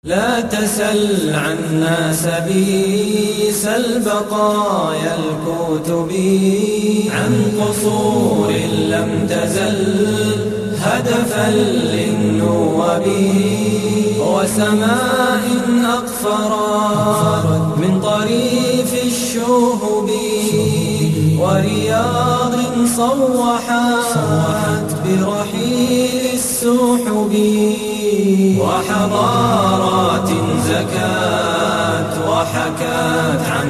لا تسل عنا سبيس البقايا الكتب عن قصور لم تزل هدفا للنوب وسماء أقفرت من طريف الشهب ورياض صوحت برحيل السحب وحضارات زكت وحكت عن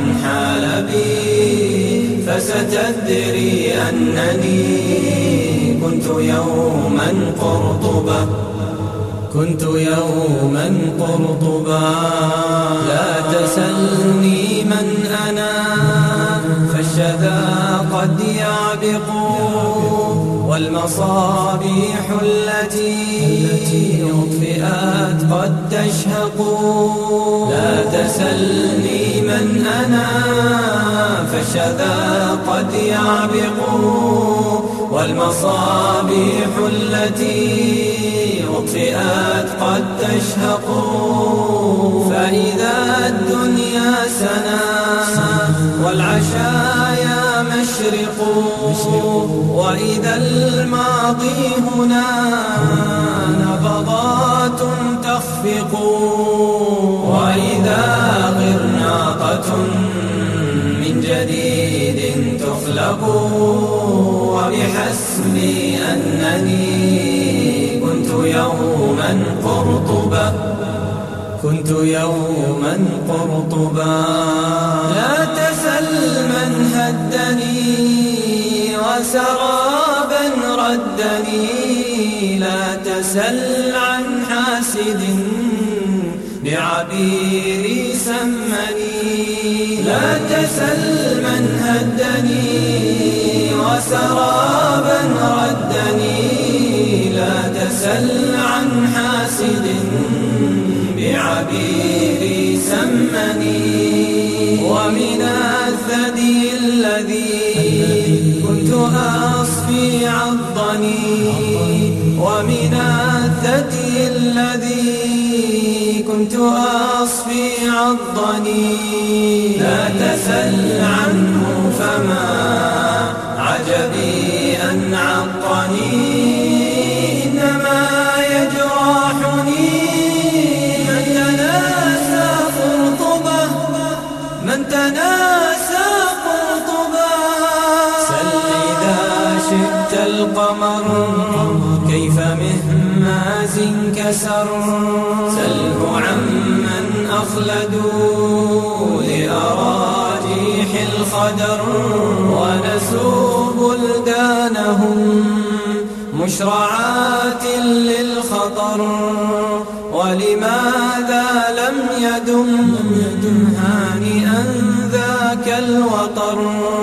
حلبي فستدري أنني كنت يوما قرطبا لا تسلني من أنا فالشذا قد يعبق والمصابيح التي أطفئت قد تشهق لا تسلني من أنا فالشذا قد يعبق والمصابيح التي أطفئت قد تشهق فإذا الدنيا سنا والعشايا مشرق وإذا الماضي هنا نبضات تخفق وإذا غرناطة من جديد تخلق وبحسبي أنني كنت يوما قرطبا لا تسل من هدني وسرابا ردني لا تسل عن حاسد بعبيري سمني لا تسل من هدني وسرابا ردني لا تسل عن حاسد بعبيري سمني ومن الثدي الذي كنت أصفي عضني ومن الثدي الذي كنت أصفي عضني لا تسل عنه فما عجبي أن عضني إنما يجرحني من تناسى قرطبا سل إذا شئت القمر كيف مهماز كسر سله عمن أخلدوا لأراجيح الخدر ونسوا بلدانهم مشرعات للخطر ولماذا لم يدم هانئا ذاك الوطر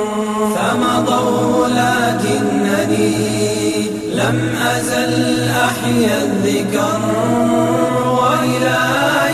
فمضوا لكنني لم أزل أحيا الذكر وإلى